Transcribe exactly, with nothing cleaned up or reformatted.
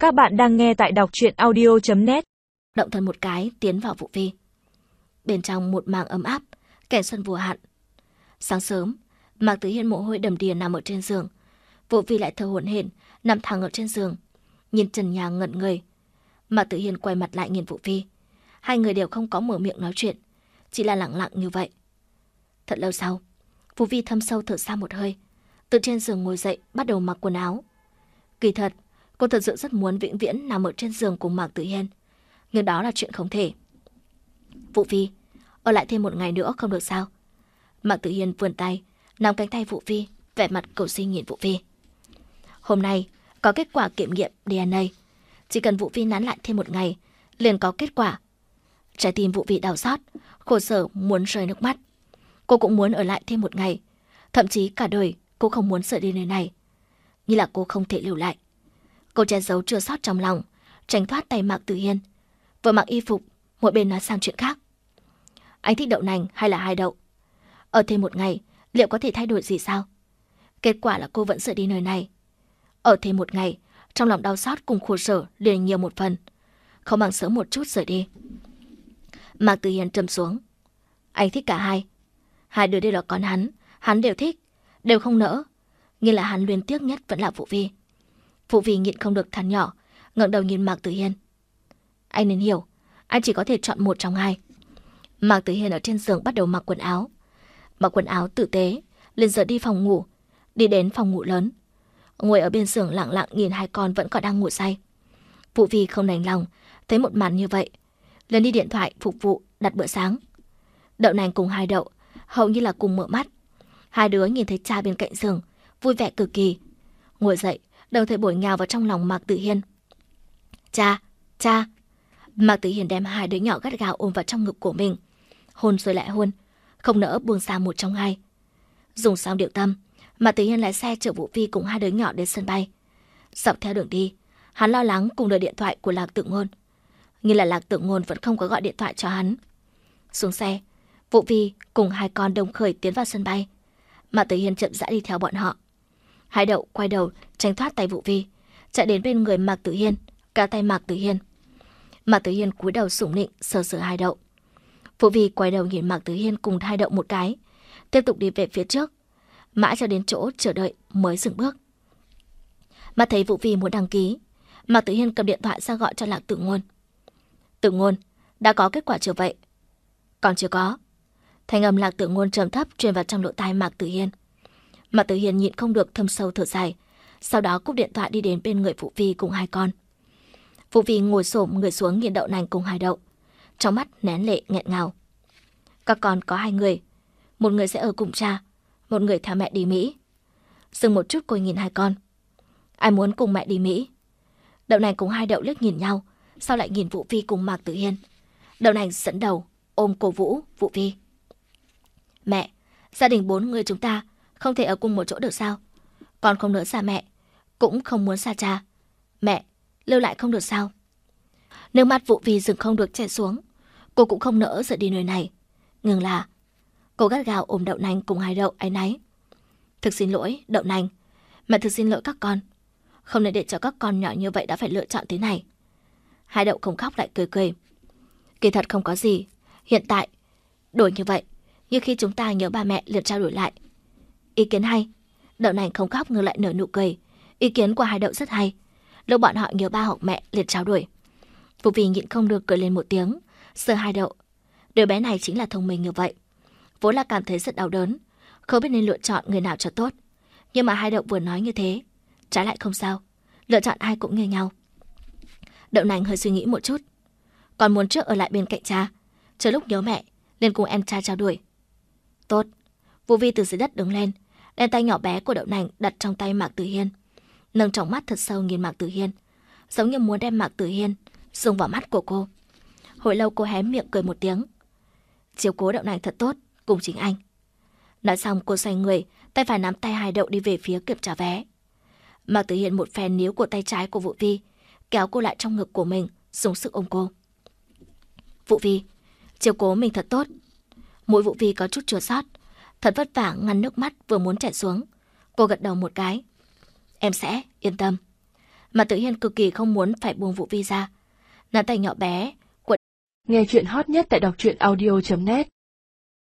Các bạn đang nghe tại đọc truyện audio chấm net. Động thân một cái tiến vào Vũ Vi. Bên trong một màng ấm áp, cảnh xuân vô hạn. Sáng sớm, Mạc Tử Hiên mồ hôi đầm đìa nằm ở trên giường. Vũ Vi lại thở hổn hển nằm thẳng ở trên giường, nhìn trần nhà ngẩn người. Mạc Tử Hiên quay mặt lại nhìn Vũ Vi. Hai người đều không có mở miệng nói chuyện, chỉ là lặng lặng như vậy. Thật lâu sau, Vũ Vi thâm sâu thở ra một hơi, từ trên giường ngồi dậy bắt đầu mặc quần áo. Kỳ thật, cô thật sự rất muốn vĩnh viễn nằm ở trên giường cùng Mạc Tử Hiên, nhưng đó là chuyện không thể. Vũ Vi, ở lại thêm một ngày nữa không được sao? Mạc Tử Hiên vươn tay, nắm cánh tay Vũ Vi, vẻ mặt cầu xin nhìn Vũ Vi. Hôm nay có kết quả kiểm nghiệm đê en a, chỉ cần Vũ Vi nán lại thêm một ngày, liền có kết quả. Trái tim Vũ Vi đau xót, khổ sở muốn rơi nước mắt. Cô cũng muốn ở lại thêm một ngày, thậm chí cả đời cô không muốn rời đi nơi này. Nhưng là cô không thể lưu lại. Cô che giấu chua xót trong lòng, tránh thoát tay Mạc Tử Hiên. Vừa mặc y phục, một bên nói sang chuyện khác. Anh thích đậu nành hay là hai đậu? Ở thêm một ngày, liệu có thể thay đổi gì sao? Kết quả là cô vẫn rời đi nơi này. Ở thêm một ngày, trong lòng đau xót cùng khổ sở liền nhiều một phần. Không bằng sớm một chút rời đi. Mạc Tử Hiên trầm xuống. Anh thích cả hai. Hai đứa đều là con hắn, hắn đều thích, đều không nỡ. Nhưng là hắn luyến tiếc nhất vẫn là Vũ Vi. Vũ Vi nhịn không được than nhỏ, ngẩng đầu nhìn Mạc Tử Hiên. Anh nên hiểu, anh chỉ có thể chọn một trong hai. Mạc Tử Hiên ở trên giường bắt đầu mặc quần áo. Mặc quần áo tử tế, liền giờ đi phòng ngủ, đi đến phòng ngủ lớn. Ngồi ở bên giường lặng lặng nhìn hai con vẫn còn đang ngủ say. Vũ Vi không đành lòng, thấy một màn như vậy, liền đi điện thoại phục vụ đặt bữa sáng. Đậu nành cùng hai đậu, hầu như là cùng mở mắt. Hai đứa nhìn thấy cha bên cạnh giường, vui vẻ cực kỳ. Ngồi dậy, đồng thời bổ nhào vào trong lòng Mạc Tử Hiên. Cha, cha. Mạc Tử Hiên đem hai đứa nhỏ gắt gao ôm vào trong ngực của mình, hôn rồi lại hôn, không nỡ buông xa một trong hai. Dùng xong điệu tâm, Mạc Tử Hiên lái xe chở Vũ Vi cùng hai đứa nhỏ đến sân bay. Dọc theo đường đi, hắn lo lắng cùng đợi điện thoại của Lạc Tự Ngôn, nhưng là Lạc Tự Ngôn vẫn không có gọi điện thoại cho hắn. Xuống xe, Vũ Vi cùng hai con đồng khởi tiến vào sân bay. Mạc Tử Hiên chậm rãi đi theo bọn họ. Hai đậu quay đầu tránh thoát tay Vũ Vi, chạy đến bên người Mạc Tử Hiên, kéo tay Mạc Tử Hiên. Mạc Tử Hiên cúi đầu sủng nịnh sờ sờ hai đậu. Vũ Vi quay đầu nhìn Mạc Tử Hiên cùng hai đậu một cái, tiếp tục đi về phía trước, mãi cho đến chỗ chờ đợi mới dừng bước. Mà thấy Vũ Vi muốn đăng ký, Mạc Tử Hiên cầm điện thoại ra gọi cho Lạc Tự Ngôn. Tự Ngôn, đã có kết quả chưa vậy? Còn chưa có. Thanh âm Lạc Tự Ngôn trầm thấp truyền vào trong lỗ tai Mạc Tử Hiên. Mạc Tử Hiên nhịn không được thâm sâu thở dài, sau đó cúp điện thoại đi đến bên người Vũ Vi cùng hai con. Vũ Vi ngồi xổm người xuống nhìn đậu nành cùng hai đậu, trong mắt nén lệ nghẹn ngào. Các con có hai người, một người sẽ ở cùng cha, một người theo mẹ đi Mỹ. Dừng một chút cô nhìn hai con. Ai muốn cùng mẹ đi Mỹ? Đậu nành cùng hai đậu liếc nhìn nhau, sau lại nhìn Vũ Vi cùng Mạc Tử Hiên. Đậu nành dẫn đầu ôm cổ Vũ, Vũ Vi. Mẹ, gia đình bốn người chúng ta không thể ở cùng một chỗ được sao? Con không nỡ xa mẹ, cũng không muốn xa cha. Mẹ, lưu lại không được sao? Nước mắt Vũ Vi dừng không được chảy xuống. Cô cũng không nỡ rời đi nơi này. Nhưng là cô gắt gao ôm đậu nành cùng hai đậu áy náy. Thực xin lỗi đậu nành, mẹ thực xin lỗi các con. Không nên để cho các con nhỏ như vậy đã phải lựa chọn thế này. Hai đậu không khóc lại cười cười. Kỳ thật không có gì. Hiện tại đổi như vậy, như khi chúng ta nhớ ba mẹ liền trao đổi lại. Ý kiến hay. Đậu nành không khóc ngược lại nở nụ cười. Ý kiến của hai đậu rất hay. Lúc bọn họ nhớ ba hoặc mẹ liền trao đổi. Vũ Vi nhịn không được cười lên một tiếng, sờ hai đậu. Đứa bé này chính là thông minh như vậy. Vốn là cảm thấy rất đau đớn, không biết nên lựa chọn người nào cho tốt. Nhưng mà hai đậu vừa nói như thế, trái lại không sao, lựa chọn ai cũng như nhau. Đậu nành hơi suy nghĩ một chút. Còn muốn trước ở lại bên cạnh cha, chờ lúc nhớ mẹ liền cùng em trai trao đổi. Tốt. Vũ Vi từ dưới đất đứng lên, đem tay nhỏ bé của đậu nành đặt trong tay Mạc Tử Hiên, nâng tròng mắt thật sâu nhìn Mạc Tử Hiên, giống như muốn đem Mạc Tử Hiên dùng vào mắt của cô. Hồi lâu cô hé miệng cười một tiếng. Chiếu cố đậu nành thật tốt, cùng chính anh. Nói xong cô xoay người, tay phải nắm tay hai đậu đi về phía kiểm tra vé. Mạc Tử Hiên một phen níu của tay trái của Vũ Vi, kéo cô lại trong ngực của mình, dùng sức ôm cô. Vũ Vi, chiếu cố mình thật tốt. Mũi Vũ Vi có chút chua xót, thật vất vả ngăn nước mắt vừa muốn chảy xuống. Cô gật đầu một cái. Em sẽ, yên tâm. Mạc Tử Hiên cực kỳ không muốn phải buông Vũ Vi ra. Nắm tay nhỏ bé của Nghe chuyện hot nhất tại đọc truyện audio chấm net